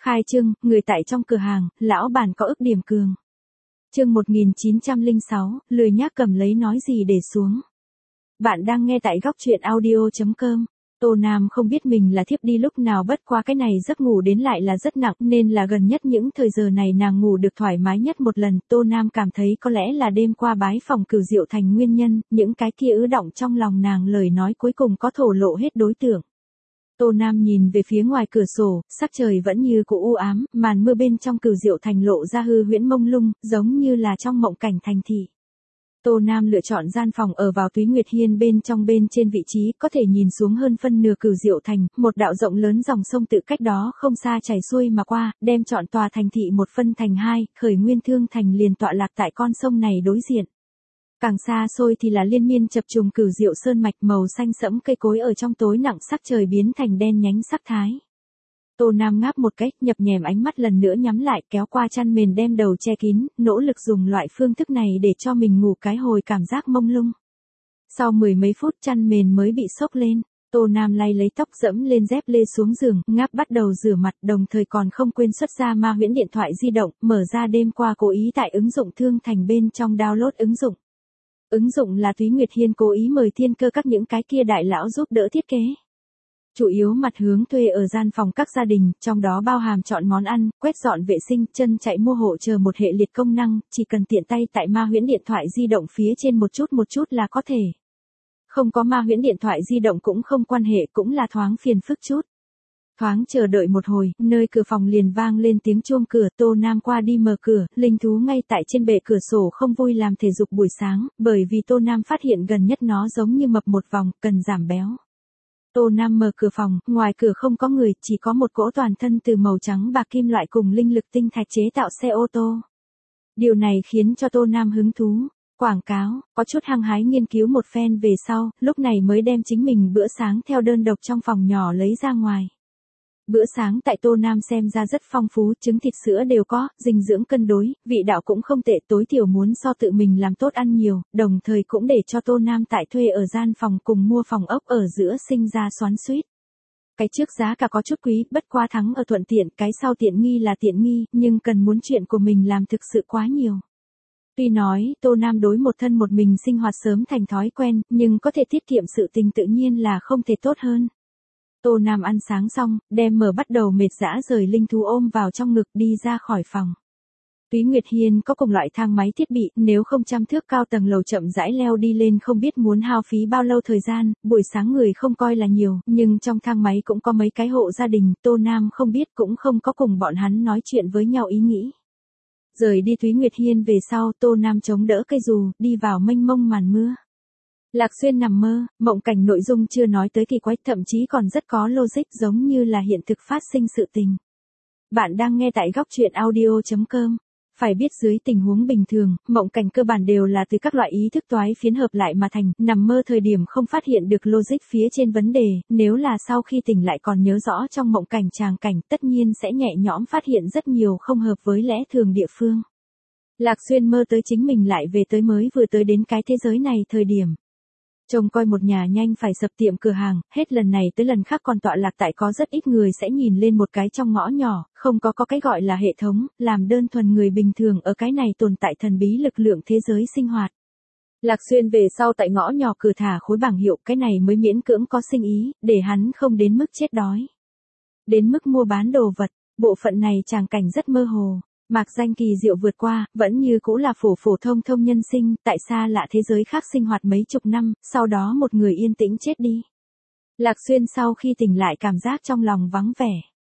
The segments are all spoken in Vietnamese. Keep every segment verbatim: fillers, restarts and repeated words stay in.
Khai trương, người tại trong cửa hàng, lão bản có ức điểm cường. Chương một nghìn chín trăm lẻ sáu, lười nhác cầm lấy nói gì để xuống. Bạn đang nghe tại góc truyện audio chấm com. Tô Nam không biết mình là thiếp đi lúc nào, bất qua cái này giấc ngủ đến lại là rất nặng, nên là gần nhất những thời giờ này nàng ngủ được thoải mái nhất một lần. Tô Nam cảm thấy có lẽ là đêm qua bái phòng Cửu Diệu thành nguyên nhân, những cái kia ứ động trong lòng nàng lời nói cuối cùng có thổ lộ hết đối tượng. Tô Nam nhìn về phía ngoài cửa sổ, sắc trời vẫn như cũ u ám, màn mưa bên trong Cửu Diệu thành lộ ra hư huyễn mông lung, giống như là trong mộng cảnh thành thị. Tô Nam lựa chọn gian phòng ở vào Túy Nguyệt Hiên bên trong, bên trên vị trí có thể nhìn xuống hơn phân nửa Cửu Diệu thành, một đạo rộng lớn dòng sông tự cách đó không xa chảy xuôi mà qua, đem trọn tòa thành thị một phân thành hai, Khởi Nguyên Thương thành liền tọa lạc tại con sông này đối diện. Càng xa xôi thì là liên miên chập trùng Cửu Diệu sơn mạch, màu xanh sẫm cây cối ở trong tối nặng sắc trời biến thành đen nhánh sắc thái. Tô Nam ngáp một cách, nhập nhèm ánh mắt lần nữa nhắm lại, kéo qua chăn mền đem đầu che kín, nỗ lực dùng loại phương thức này để cho mình ngủ cái hồi cảm giác mông lung. Sau mười mấy phút chăn mền mới bị xốc lên, Tô Nam lay lấy tóc dẫm lên dép lê xuống giường, ngáp bắt đầu rửa mặt, đồng thời còn không quên xuất ra ma huyễn điện thoại di động, mở ra đêm qua cố ý tại ứng dụng Thương thành bên trong download ứng dụng. Ứng dụng là Túy Nguyệt Hiên cố ý mời thiên cơ các những cái kia đại lão giúp đỡ thiết kế. Chủ yếu mặt hướng thuê ở gian phòng các gia đình, trong đó bao hàm chọn món ăn, quét dọn vệ sinh, chân chạy mua hộ chờ một hệ liệt công năng, chỉ cần tiện tay tại ma huyễn điện thoại di động phía trên một chút một chút là có thể. Không có ma huyễn điện thoại di động cũng không quan hệ, cũng là thoáng phiền phức chút. Thoáng chờ đợi một hồi, nơi cửa phòng liền vang lên tiếng chuông cửa. Tô Nam qua đi mở cửa, linh thú ngay tại trên bệ cửa sổ không vui làm thể dục buổi sáng, bởi vì Tô Nam phát hiện gần nhất nó giống như mập một vòng, cần giảm béo. Tô Nam mở cửa phòng, ngoài cửa không có người, chỉ có một cỗ toàn thân từ màu trắng bạc kim loại cùng linh lực tinh thạch chế tạo xe ô tô. Điều này khiến cho Tô Nam hứng thú. Quảng cáo, có chút hăng hái nghiên cứu một phen về sau, lúc này mới đem chính mình bữa sáng theo đơn độc trong phòng nhỏ lấy ra ngoài. Bữa sáng tại Tô Nam xem ra rất phong phú, trứng thịt sữa đều có, dinh dưỡng cân đối, vị đạo cũng không tệ, tối thiểu muốn so tự mình làm tốt ăn nhiều, đồng thời cũng để cho Tô Nam tại thuê ở gian phòng cùng mua phòng ốc ở giữa sinh ra xoắn xuýt. Cái trước giá cả có chút quý, bất quá thắng ở thuận tiện, cái sau tiện nghi là tiện nghi, nhưng cần muốn chuyện của mình làm thực sự quá nhiều. Tuy nói, Tô Nam đối một thân một mình sinh hoạt sớm thành thói quen, nhưng có thể tiết kiệm sự tình tự nhiên là không thể tốt hơn. Tô Nam ăn sáng xong, đem mở bắt đầu mệt dã rời linh thú ôm vào trong ngực đi ra khỏi phòng. Túy Nguyệt Hiên có cùng loại thang máy thiết bị, nếu không trăm thước cao tầng lầu chậm rãi leo đi lên không biết muốn hao phí bao lâu thời gian, buổi sáng người không coi là nhiều, nhưng trong thang máy cũng có mấy cái hộ gia đình, Tô Nam không biết cũng không có cùng bọn hắn nói chuyện với nhau ý nghĩ. Rời đi Túy Nguyệt Hiên về sau, Tô Nam chống đỡ cây dù, đi vào mênh mông màn mưa. Lạc Xuyên nằm mơ, mộng cảnh nội dung chưa nói tới kỳ quái, thậm chí còn rất có logic, giống như là hiện thực phát sinh sự tình. Bạn đang nghe tại góc truyện audio chấm com. Phải biết dưới tình huống bình thường, mộng cảnh cơ bản đều là từ các loại ý thức toái phiến hợp lại mà thành, nằm mơ thời điểm không phát hiện được logic phía trên vấn đề, nếu là sau khi tỉnh lại còn nhớ rõ trong mộng cảnh tràng cảnh, tất nhiên sẽ nhẹ nhõm phát hiện rất nhiều không hợp với lẽ thường địa phương. Lạc Xuyên mơ tới chính mình lại về tới mới vừa tới đến cái thế giới này thời điểm. Trông coi một nhà nhanh phải sập tiệm cửa hàng, hết lần này tới lần khác còn tọa lạc tại có rất ít người sẽ nhìn lên một cái trong ngõ nhỏ, không có có cái gọi là hệ thống, làm đơn thuần người bình thường ở cái này tồn tại thần bí lực lượng thế giới sinh hoạt. Lạc Xuyên về sau tại ngõ nhỏ cửa thả khối bảng hiệu, cái này mới miễn cưỡng có sinh ý, để hắn không đến mức chết đói. Đến mức mua bán đồ vật, bộ phận này tràng cảnh rất mơ hồ. Mạc danh kỳ diệu vượt qua, vẫn như cũ là phổ phổ thông thông nhân sinh, tại xa lạ thế giới khác sinh hoạt mấy chục năm, sau đó một người yên tĩnh chết đi. Lạc Xuyên sau khi tỉnh lại cảm giác trong lòng vắng vẻ.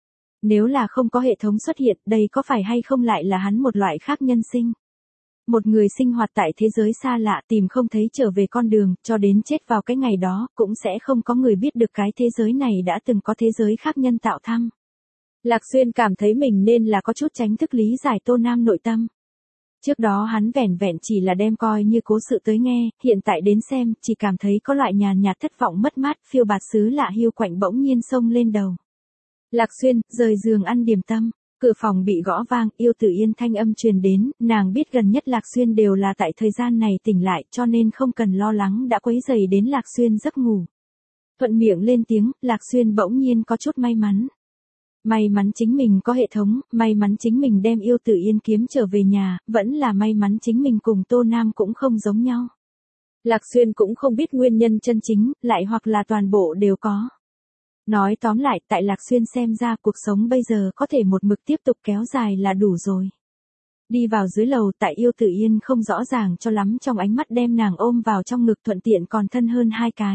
Nếu là không có hệ thống xuất hiện, đây có phải hay không lại là hắn một loại khác nhân sinh? Một người sinh hoạt tại thế giới xa lạ tìm không thấy trở về con đường, cho đến chết vào cái ngày đó, cũng sẽ không có người biết được cái thế giới này đã từng có thế giới khác nhân tạo thăng. Lạc Xuyên cảm thấy mình nên là có chút tránh thức lý giải Tô Nam nội tâm. Trước đó hắn vẻn vẹn chỉ là đem coi như cố sự tới nghe, hiện tại đến xem, chỉ cảm thấy có loại nhàn nhạt thất vọng mất mát, phiêu bạt xứ lạ hiu quạnh bỗng nhiên xông lên đầu. Lạc Xuyên, rời giường ăn điểm tâm, cửa phòng bị gõ vang, Yêu Tử Yên thanh âm truyền đến, nàng biết gần nhất Lạc Xuyên đều là tại thời gian này tỉnh lại, cho nên không cần lo lắng đã quấy rầy đến Lạc Xuyên giấc ngủ. Thuận miệng lên tiếng, Lạc Xuyên bỗng nhiên có chút may mắn. May mắn chính mình có hệ thống, may mắn chính mình đem Yêu Tử Yên kiếm trở về nhà, vẫn là may mắn chính mình cùng Tô Nam cũng không giống nhau. Lạc Xuyên cũng không biết nguyên nhân chân chính, lại hoặc là toàn bộ đều có. Nói tóm lại, tại Lạc Xuyên xem ra cuộc sống bây giờ có thể một mực tiếp tục kéo dài là đủ rồi. Đi vào dưới lầu, tại Yêu Tử Yên không rõ ràng cho lắm trong ánh mắt đem nàng ôm vào trong ngực thuận tiện còn thân hơn hai cái.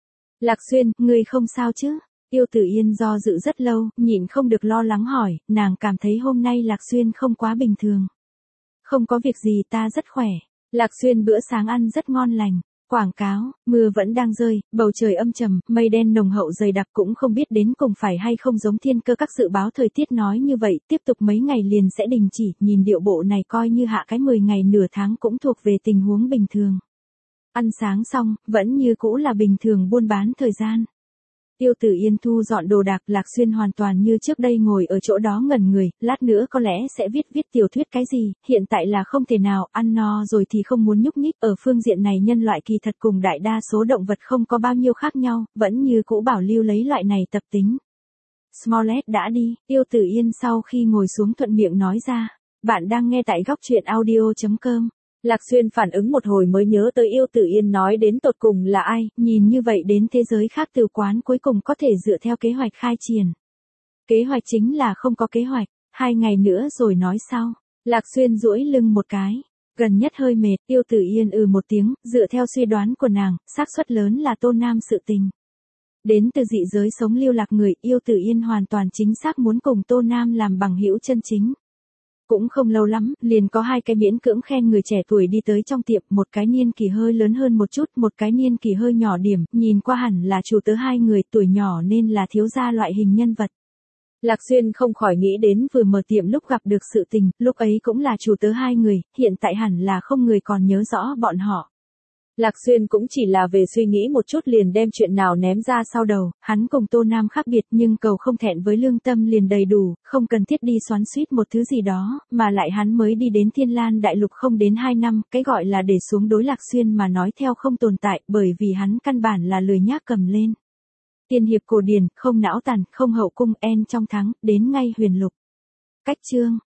Lạc Xuyên, ngươi không sao chứ? Yêu Tử Yên do dự rất lâu, nhịn không được lo lắng hỏi, nàng cảm thấy hôm nay Lạc Xuyên không quá bình thường. Không có việc gì, ta rất khỏe. Lạc Xuyên bữa sáng ăn rất ngon lành. Quảng cáo, mưa vẫn đang rơi, bầu trời âm trầm, mây đen nồng hậu dày đặc cũng không biết đến cùng phải hay không giống thiên cơ các dự báo thời tiết nói như vậy, tiếp tục mấy ngày liền sẽ đình chỉ, nhìn điệu bộ này coi như hạ cái mười ngày nửa tháng cũng thuộc về tình huống bình thường. Ăn sáng xong, vẫn như cũ là bình thường buôn bán thời gian. Yêu Tử Yên thu dọn đồ đạc, Lạc Xuyên hoàn toàn như trước đây ngồi ở chỗ đó ngẩn người, lát nữa có lẽ sẽ viết viết tiểu thuyết cái gì, hiện tại là không thể nào, ăn no rồi thì không muốn nhúc nhích, ở phương diện này nhân loại kỳ thật cùng đại đa số động vật không có bao nhiêu khác nhau, vẫn như cũ bảo lưu lấy loại này tập tính. Smollett đã đi, Yêu Tử Yên sau khi ngồi xuống thuận miệng nói ra, bạn đang nghe tại góc truyện audio chấm com. Lạc Xuyên phản ứng một hồi mới nhớ tới Yêu Tử Yên nói đến tột cùng là ai, nhìn như vậy đến thế giới khác từ quán cuối cùng có thể dựa theo kế hoạch khai triển. Kế hoạch chính là không có kế hoạch, hai ngày nữa rồi nói sau. Lạc Xuyên duỗi lưng một cái, gần nhất hơi mệt, Yêu Tử Yên ừ một tiếng, dựa theo suy đoán của nàng, xác suất lớn là Tô Nam sự tình. Đến từ dị giới sống lưu lạc người, Yêu Tử Yên hoàn toàn chính xác muốn cùng Tô Nam làm bằng hữu chân chính. Cũng không lâu lắm, liền có hai cái miễn cưỡng khen người trẻ tuổi đi tới trong tiệm, một cái niên kỳ hơi lớn hơn một chút, một cái niên kỳ hơi nhỏ điểm, nhìn qua hẳn là chủ tớ hai người, tuổi nhỏ nên là thiếu gia loại hình nhân vật. Lạc Xuyên không khỏi nghĩ đến vừa mở tiệm lúc gặp được sự tình, lúc ấy cũng là chủ tớ hai người, hiện tại hẳn là không người còn nhớ rõ bọn họ. Lạc Xuyên cũng chỉ là về suy nghĩ một chút liền đem chuyện nào ném ra sau đầu, hắn cùng Tô Nam khác biệt nhưng cầu không thẹn với lương tâm liền đầy đủ, không cần thiết đi xoắn xuýt một thứ gì đó, mà lại hắn mới đi đến Thiên Lan Đại Lục không đến hai năm, cái gọi là để xuống đối Lạc Xuyên mà nói theo không tồn tại, bởi vì hắn căn bản là lười nhác cầm lên. Tiên hiệp cổ điển, không não tàn, không hậu cung, en trong thắng, đến ngay huyền lục. Cách chương